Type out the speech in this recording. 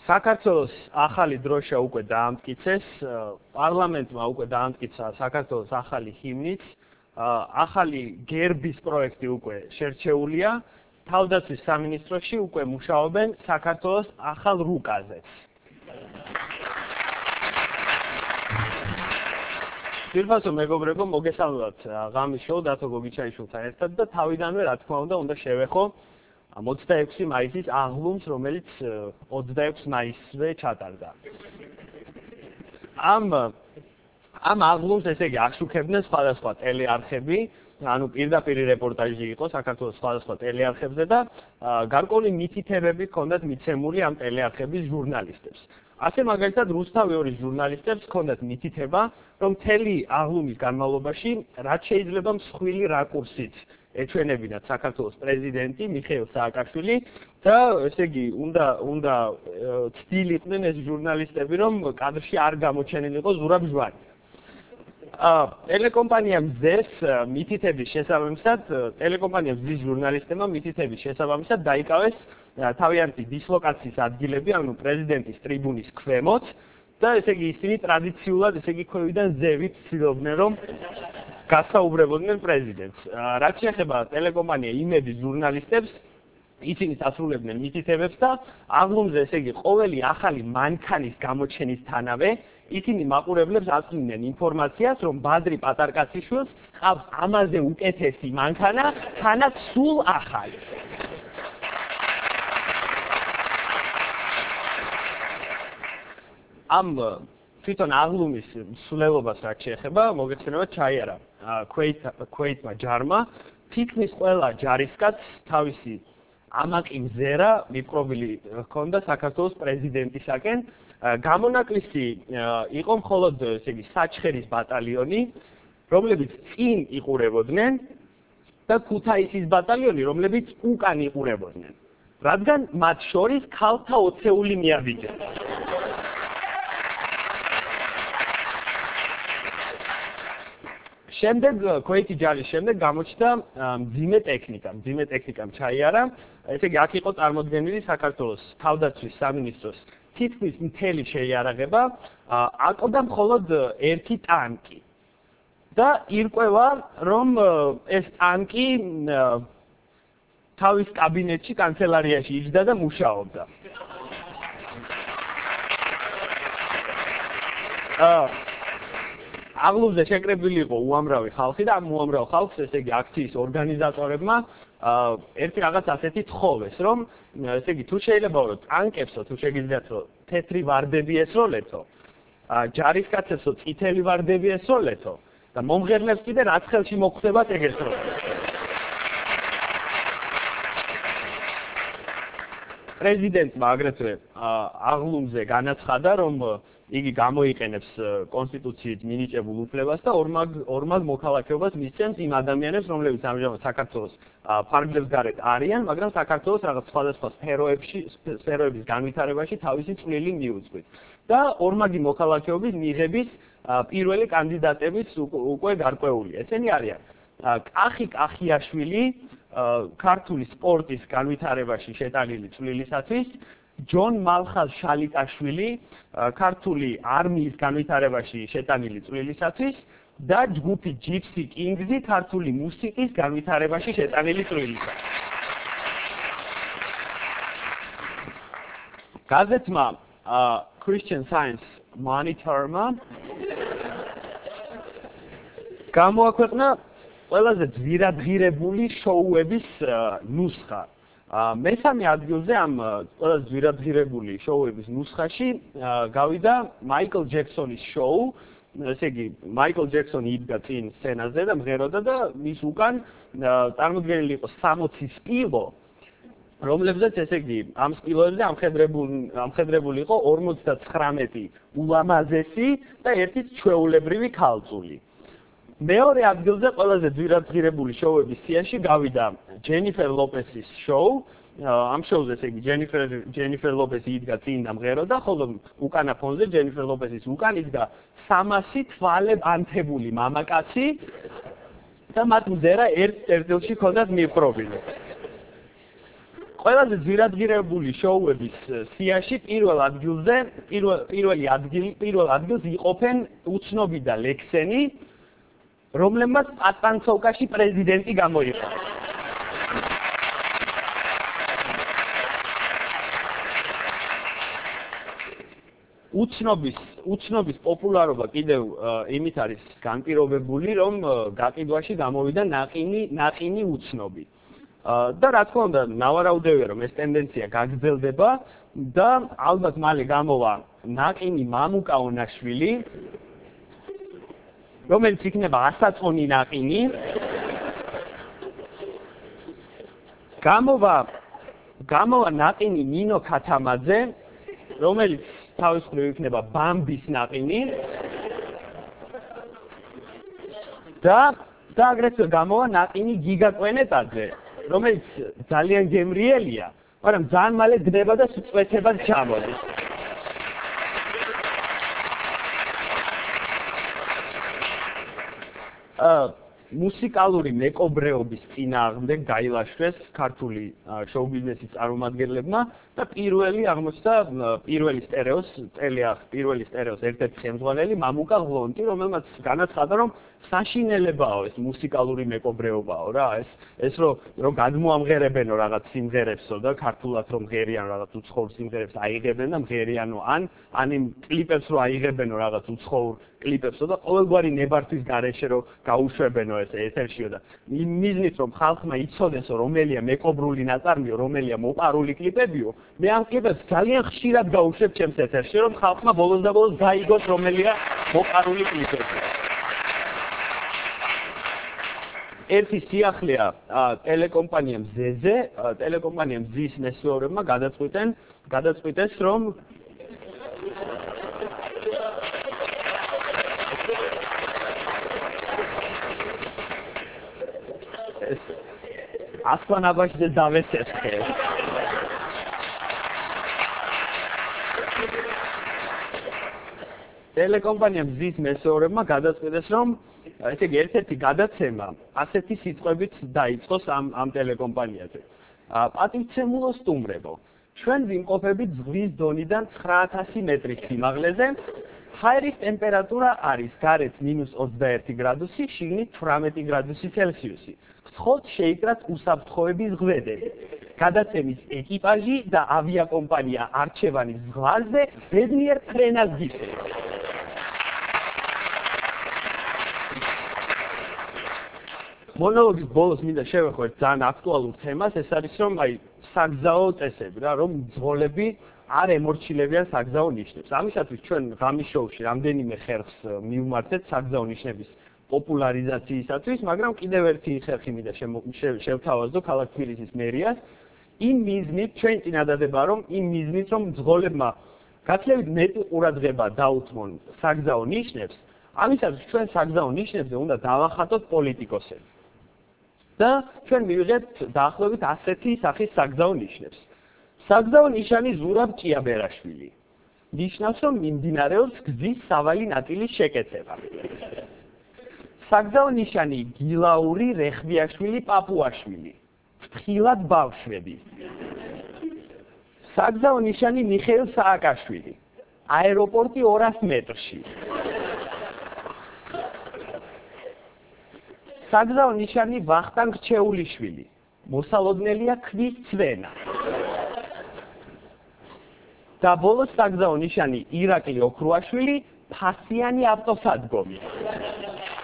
საქართველოს ახალი დროშა უკვე დაამტკიცეს, პარლამენტმა უკვე დაამტკიცა საქართველოს ახალი ჰიმნიც, ახალი გერბის პროექტი უკვე შერჩეულია, თავდაცვის სამინისტროში უკვე მუშაობენ საქართველოს ახალ რუკაზე. ძირფასო მეგობრებო, მოგესალმებათ ღამის შოუ დათო გოგიჩაიშვილთან ერთად და თავიდანვე რა თქმა უნდა შევეხო 26 მაისის აღლუმს, რომელიც 26 მაისზე ჩატარდა. ამ აღლუმს ესე იგი აღშუქებდნენ სხვადასხვა ტელეარხები, ანუ პირდაპირ რეპორტაჟი იყო საქართველოს სხვადასხვა ტელეარხებზე და გარკვეული მითითებები ჰქონდათ მიცემული ამ ტელეარხების ჟურნალისტებს. ასე მაგალითად რუსთავი 2-ის ჟურნალისტებს ჰქონდათ მითითება, რომ მთელი აღლუმის განმავლობაში რაც შეიძლება მსხვილი რაკურსით ეჩვენებინათ საქართველოს პრეზიდენტი მიხეილ სააკაშვილი და ესე იგი უნდა ცდილიყვნენ ეს ჟურნალისტები, რომ კადრში არ გამოჩენილიყო ზურაბ ჟვანი. ტელეკომპანია მზეს მითითების შესაბამისად, ტელეკომპანია მზის ჟურნალისტებმა მითითების შესაბამისად დაიკავეს თავიანთი დისლოკაციის ადგილები, ანუ პრეზიდენტის ტრიბუნის ქვემოთ და ესე იგი ისინი ტრადიციულად ესე იგი ქვევიდან ზევით ცდილობდნენ, რომ გასაუბრებოდნენ პრეზიდენტს. რაც შეეხება ტელეკომპანია იმედის ჟურნალისტებს, ისინი ასრულებდნენ მითითებებს და აღლუმზე ესე იგი ყოველი ახალი მანქანის გამოჩენისთანავე ისინი მაყურებლებს აწვდიდნენ ინფორმაციას, რომ ბადრი პატარკაციშვილს ყავს ამაზე უკეთესი მანქანა, თანაც სულ ახალი. ამ თვითონ აღლუმის მსვლელობას რაც შეეხება, მოგეცნებათ ჩაიარა ქვეითმა ჯარმა, თითქმის ყველა ჯარისკაცს თავისი ამაყი მზერა მიპყრობილი ჰქონდა საქართველოს პრეზიდენტისაკენ. გამონაკლისი იყო მხოლოდ ესე იგი საჩხერის ბატალიონი, რომლებიც წინ იყურებოდნენ და ქუთაისის ბატალიონი, რომლებიც უკან იყურებოდნენ, რადგან მათ შორის ქალთა ოცეული მიაბიჯეს. შემდეგ ქვეითი ჯარის შემდეგ გამოჩნდა მძიმე ტექნიკამ ჩაიარა, ესე იგი აქ იყო წარმოდგენილი საქართველოს თავდაცვის სამინისტროს თითქმის მთელი შეიარაღება, აკვდა მხოლოდ ერთი ტანკი და ირკვევა, რომ ეს ტანკი თავის კაბინეტში, კანცელარიაში იჯდა და მუშაობდა. აღლუმზე შეკრებილი იყო უამრავი ხალხი და ამ უამრავ ხალხს ესე იგი აქციის ორგანიზატორებმა ერთი რაღაც ასეთი თხოვეს, რომ ესე იგი თუ შეიძლება რომ ტანკებსო, თუ შეგიძლიათ რომ თეთრი ვარდები ესროლეთო, ჯარისკაცებსო წითელი ვარდები ესროლეთო და მომღერლებს კიდე რაც ხელში მოგხვდებათ ეგ ესროლეთ. პრეზიდენტმა აგრეთვე აღლუმზე განაცხადა, რომ იგი გამოიყენებს კონსტიტუციით მინიჭებულ უფლებას და ორმაგ მოქალაქეობას მისცემს იმ ადამიანებს, რომლებიც ამჟამად საქართველოს ფარგლებს გარეთ არიან, მაგრამ საქართველოს რაღაც სხვადასხვა სფეროების განვითარებაში თავისი წვლილი მიუძღვით. და ორმაგი მოქალაქეობის მიღების პირველი კანდიდატებიც უკვე გარკვეულია. ესენი არიან კახი კახიაშვილი, ქართული სპორტის განვითარებაში შეტანილი წვლილისათვის, ჯონ მალხაზ შალიკაშვილი, ქართული არმიის განვითარებაში შეტანილი წვლილისათვის და ჯგუფი ჯიპსი კინგზი, ქართული მუსიკის განვითარებაში შეტანილი წვლილისათვის. გაზეთმა Christian Science Monitor-მა გამოაქვეყნა ყველაზე ძვირადღირებული შოუების ნუსხა. მესამე ადგილზე ამ ყველაზე ძვირადღირებული შოუების ნუსხაში გავიდა მაიკლ ჯექსონის შოუ. ესე იგი მაიკლ ჯექსონი იდგა წინ სცენაზე და მღეროდა და მის უკან წარმოდგენილი იყო 60 სპილო, რომლებზეც ესე იგი ამ სპილოებზე ამხედრებული იყო 59 ულამაზესი და ერთი ჩვეულებრივი ქალწული. მეორე ადგილზე ყველაზე ძვირადღირებული შოუების სიაში გავიდა ჯენიფერ ლოპესის შოუ. ამ შოუზე ესე იგი ჯენიფერ ლოპესი იდგა წინ და მღეროდა, ხოლო უკანა ფონზე ჯენიფერ ლოპესის უკან იდგა 300 თვალებ ანთებული მამაკაცი და მათ მზერა ერთ წერტილში ჰქონდათ მიპყრობილი. ყველაზე ძვირადღირებული შოუების სიაში პირველ ადგილს იყოფენ უცნობი და ლექსენი, რომლებმაც პატანცოვკაში პრეზიდენტი გამოიყო. უცნობის პოპულარობა კიდევ იმით არის განპირობებული, რომ გაყიდვაში გამოვიდა ნაყინი უცნობი. და რა თქმა უნდა, ნავარაუდევია, რომ ეს ტენდენცია გაგრძელდება და ალბათ მალე გამოვა ნაყინი მამუკა ონაშვილი, რომელიც იქნება ასაწონი ნაყინი. გამოვა ნაყინი ნინო ქათამაძე, რომელიც თავის მხრივ იქნება ბამბის ნაყინი. და აგრეთვე გამოვა ნაყინი გიგა კვენეტაძე, რომელიც ძალიან გემრიელია, მაგრამ ძალიან მალე დნება და წვეთებას ჩამოდის. მუსიკალური მეკობრეობის წინააღმდეგ გაილაშქრეს ქართული შოუ-ბიზნესის წარმომადგენლებმა და პირველი აღმოჩნდა პირველი სტერეოს ერთ-ერთი ხელმძღვანელი მამუკა ღლონტი, რომელმაც განაცხადა, რომ საშინელებაო ეს მუსიკალური მეკობრეობაო რა, ეს რომ გადმოამღერებენო რაღაც სიმღერებსო და ქართულად რომ მღერიან რაღაც უცხოურ სიმღერებს აიღებენ და მღერიანო ან იმ კლიპებს რომ აიღებენო რაღაც უცხოურ კლიპებსო და ყოველგვარი ნებართვის გარეშე რომ გაუშვებენო ეს ეთერშიო და მიზნით რომ ხალხმა იცოდესო რომელია მეკობრული ნაწარმიო, რომელია მოპარული კლიპებიო, მე ამ კლიპებს ძალიან ხშირად გაუშვებ ჩემს ეთერში, რომ ხალხმა ბოლოს და ბოლოს გაიგოს რომელია მოპარული კლიპები. ერთი სიახლეა ტელეკომპანია მზეზე, ტელეკომპანია მზის მესვეურებმა გადაწყვიტეს, რომ ასლანაბაშზე დავესესხე. ტელეკომპანია მზის მესვეურებმა გადაწყვიტეს, რომ ესე იგი ერთ-ერთი გადაცემა ასეთი სიტყვებით დაიწყოს ამ ტელეკომპანიაზე. პატივცემულო სტუმრებო, ჩვენ ვიმყოფებით ზღვის დონიდან 9000 მეტრის სიმაღლეზე. ჰაერის ტემპერატურა არის გარეთ -21 გრადუსი, შიგნით 18 გრადუსი ცელსიუსი. გსხოთ შეიკრათ უსაფრთხოების ღვედები. გადაცემის ეკიპაჟი და ავიაკომპანია არჩევანის ზღვაზე ბედნიერ ფრენას გიხსენს. მონოლოგის ბოლოს მინდა შევეხო ძალიან აქტუალურ თემას, ეს არის რომ საგზაო წესები რა, რომ მძღოლები არ ემორჩილებიან საგზაო ნიშნებს. ამისათვის ჩვენ ღამის შოუში რამდენიმე ხერხს მივმართეთ საგზაო ნიშნების პოპულარიზაციისათვის, მაგრამ კიდევ ერთი ხერხი მინდა შევთავაზო ქალაქ თბილისის მერიას. იმ მიზნით ჩვენ წინადადება, რომ მძღოლებმა გაცილებით მეტი ყურადღება დაუთმონ საგზაო ნიშნებს, ამისათვის ჩვენ საგზაო ნიშნებზე უნდა დავახატოთ პოლიტიკოსები. და ჩვენ მივიღებთ დაახლოებით ასეთი სახის საგზაო ნიშნებს. საგზაო ნიშანი ზურაბ ჭიაბერაშვილი. ნიშნავს, რომ მიმდინარეობს გზის სავალი ნაწილის შეკეცება. საგზაო ნიშანი გილაური რეხბიაშვილი პაპუაშვილი. ფრთხილად ბავშვები. საგზაო ნიშანი მიხეილ სააკაშვილი. აეროპორტი 200 მეტრში. საგზაო ნიშანი ვახტანგ რჩეულიშვილი. მოსალოდნელია ქვის ცვენა. და ბოლოს საგზაო ნიშანი ირაკლი ოქრუაშვილი, ფასიანი ავტოსადგომი.